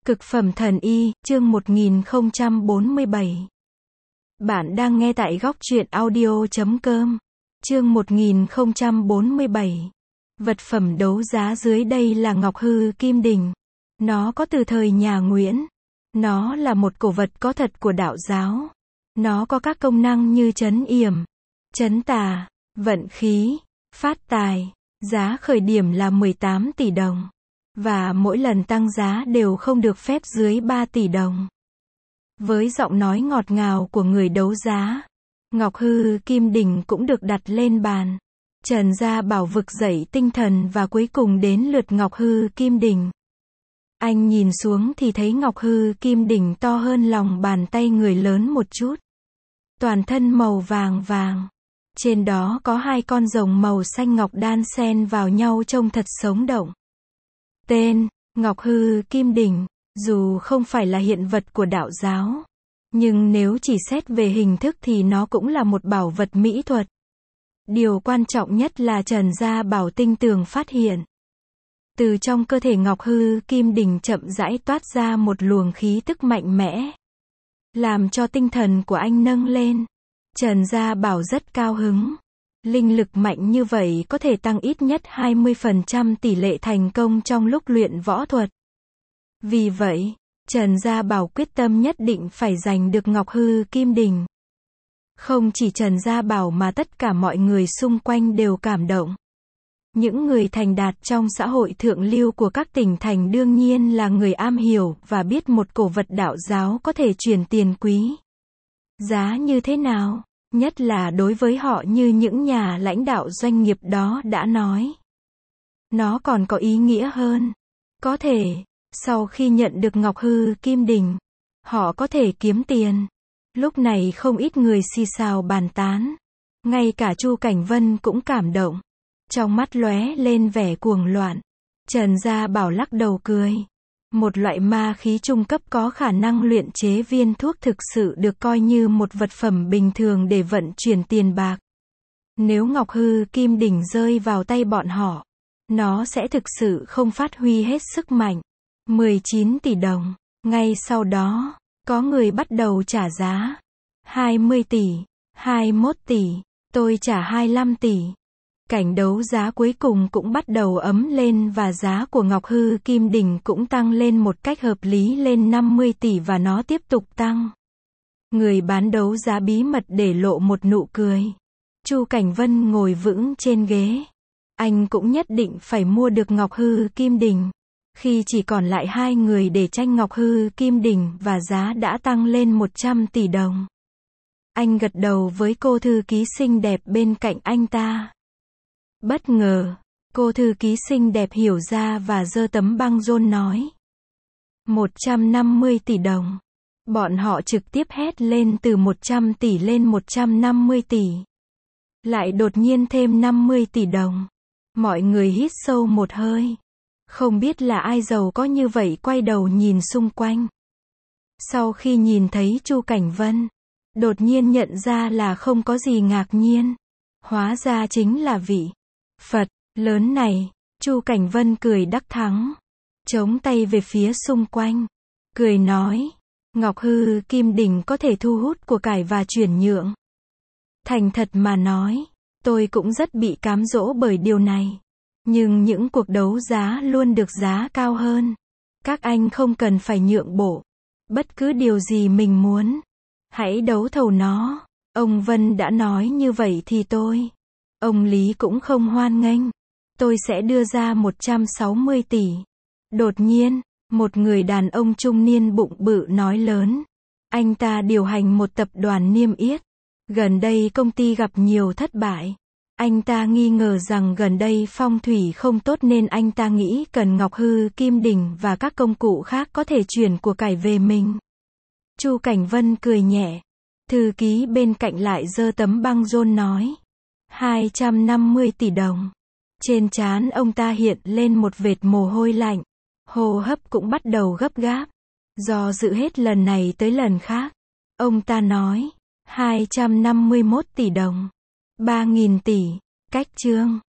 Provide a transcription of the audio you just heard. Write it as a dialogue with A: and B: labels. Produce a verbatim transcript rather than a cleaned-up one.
A: Cực phẩm thần y, chương một nghìn không trăm bốn mươi bảy. Bạn đang nghe tại góc truyện audio chấm com. Chương một nghìn không trăm bốn mươi bảy. Vật phẩm đấu giá dưới đây là ngọc hư kim đình. Nó có từ thời nhà Nguyễn. Nó là một cổ vật có thật của đạo giáo. Nó có các công năng như trấn yểm, trấn tà, vận khí, phát tài. Giá khởi điểm là mười tám tỷ đồng. Và mỗi lần tăng giá đều không được phép dưới ba tỷ đồng. Với giọng nói ngọt ngào của người đấu giá, ngọc hư kim đình cũng được đặt lên bàn. Trần Gia Bảo vực dậy tinh thần và cuối cùng đến lượt ngọc hư kim đình. Anh nhìn xuống thì thấy ngọc hư kim đình to hơn lòng bàn tay người lớn một chút. Toàn thân màu vàng vàng. Trên đó có hai con rồng màu xanh ngọc đan xen vào nhau trông thật sống động. Tên, Ngọc Hư Kim Đình, dù không phải là hiện vật của đạo giáo, nhưng nếu chỉ xét về hình thức thì nó cũng là một bảo vật mỹ thuật. Điều quan trọng nhất là Trần Gia Bảo tinh tường phát hiện. Từ trong cơ thể Ngọc Hư Kim Đình chậm rãi toát ra một luồng khí tức mạnh mẽ, làm cho tinh thần của anh nâng lên. Trần Gia Bảo rất cao hứng. Linh lực mạnh như vậy có thể tăng ít nhất hai mươi phần trăm tỷ lệ thành công trong lúc luyện võ thuật. Vì vậy, Trần Gia Bảo quyết tâm nhất định phải giành được ngọc hư kim đình. Không chỉ Trần Gia Bảo mà tất cả mọi người xung quanh đều cảm động. Những người thành đạt trong xã hội thượng lưu của các tỉnh thành đương nhiên là người am hiểu và biết một cổ vật đạo giáo có thể truyền tiền quý. Giá như thế nào? Nhất là đối với họ như những nhà lãnh đạo doanh nghiệp đó đã nói. Nó còn có ý nghĩa hơn. Có thể, sau khi nhận được ngọc hư kim đình, họ có thể kiếm tiền. Lúc này không ít người xì xào bàn tán. Ngay cả Chu Cảnh Vân cũng cảm động. Trong mắt lóe lên vẻ cuồng loạn. Trần Gia Bảo lắc đầu cười. Một loại ma khí trung cấp có khả năng luyện chế viên thuốc thực sự được coi như một vật phẩm bình thường để vận chuyển tiền bạc. Nếu ngọc hư kim đình rơi vào tay bọn họ, nó sẽ thực sự không phát huy hết sức mạnh. mười chín tỷ đồng. Ngay sau đó, có người bắt đầu trả giá. hai mươi tỷ, hai mươi mốt tỷ, tôi trả hai mươi lăm tỷ. Cảnh đấu giá cuối cùng cũng bắt đầu ấm lên và giá của ngọc hư kim đình cũng tăng lên một cách hợp lý lên năm mươi tỷ và nó tiếp tục tăng. Người bán đấu giá bí mật để lộ một nụ cười. Chu Cảnh Vân ngồi vững trên ghế. Anh cũng nhất định phải mua được ngọc hư kim đình. Khi chỉ còn lại hai người để tranh ngọc hư kim đình và giá đã tăng lên một trăm tỷ đồng. Anh gật đầu với cô thư ký xinh đẹp bên cạnh anh ta. Bất ngờ, cô thư ký xinh đẹp hiểu ra và giơ tấm băng rôn nói. một trăm năm mươi tỷ đồng. Bọn họ trực tiếp hét lên từ một trăm tỷ lên một trăm năm mươi tỷ. Lại đột nhiên thêm năm mươi tỷ đồng. Mọi người hít sâu một hơi. Không biết là ai giàu có như vậy quay đầu nhìn xung quanh. Sau khi nhìn thấy Chu Cảnh Vân, đột nhiên nhận ra là không có gì ngạc nhiên. Hóa ra chính là vị Phật lớn này. Chu Cảnh Vân cười đắc thắng, chống tay về phía xung quanh, cười nói, ngọc hư kim đình có thể thu hút của cải và chuyển nhượng. Thành thật mà nói, tôi cũng rất bị cám dỗ bởi điều này. Nhưng những cuộc đấu giá luôn được giá cao hơn. Các anh không cần phải nhượng bộ. Bất cứ điều gì mình muốn, hãy đấu thầu nó. Ông Vân đã nói như vậy thì tôi. Ông Lý cũng không hoan nghênh. Tôi sẽ đưa ra một trăm sáu mươi tỷ. Đột nhiên, một người đàn ông trung niên bụng bự nói lớn. Anh ta điều hành một tập đoàn niêm yết. Gần đây công ty gặp nhiều thất bại. Anh ta nghi ngờ rằng gần đây phong thủy không tốt nên anh ta nghĩ cần ngọc hư kim đình và các công cụ khác có thể chuyển của cải về mình. Chu Cảnh Vân cười nhẹ. Thư ký bên cạnh lại giơ tấm băng rôn nói. hai trăm năm mươi tỷ đồng. Trên trán ông ta hiện lên một vệt mồ hôi lạnh. Hô hấp cũng bắt đầu gấp gáp. Do dự hết lần này tới lần khác. Ông ta nói. hai trăm năm mươi mốt tỷ đồng. ba nghìn tỷ. Cách chương.